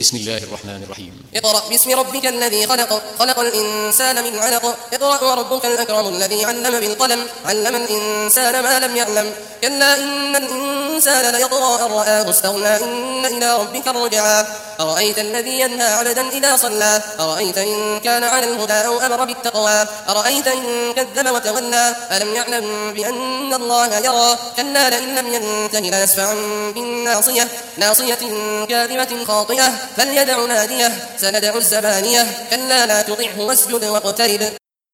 بسم الله الرحمن الرحيم. اقرأ باسم ربك الذي خلق خلق الإنسان من علق اقرأ وربك الأكرم الذي علم بالقلم علم الإنسان ما لم يعلم كلا إن الإنسان ليطغى أن رآه استغنى إن إلى ربك الرجعى أرأيت الذي ينهى عبدا إذا صلى أرأيت إن كان على الهدى أو أمر بالتقوى أرأيت إن كذب وتولى ألم يعلم بأن الله يرى كلا لئن لم ينته ليسفعا بالناصية ناصية كاذبة خاطئة فليدع ناديه سندع الزبانية كلا لا تطعه واسجد واقترب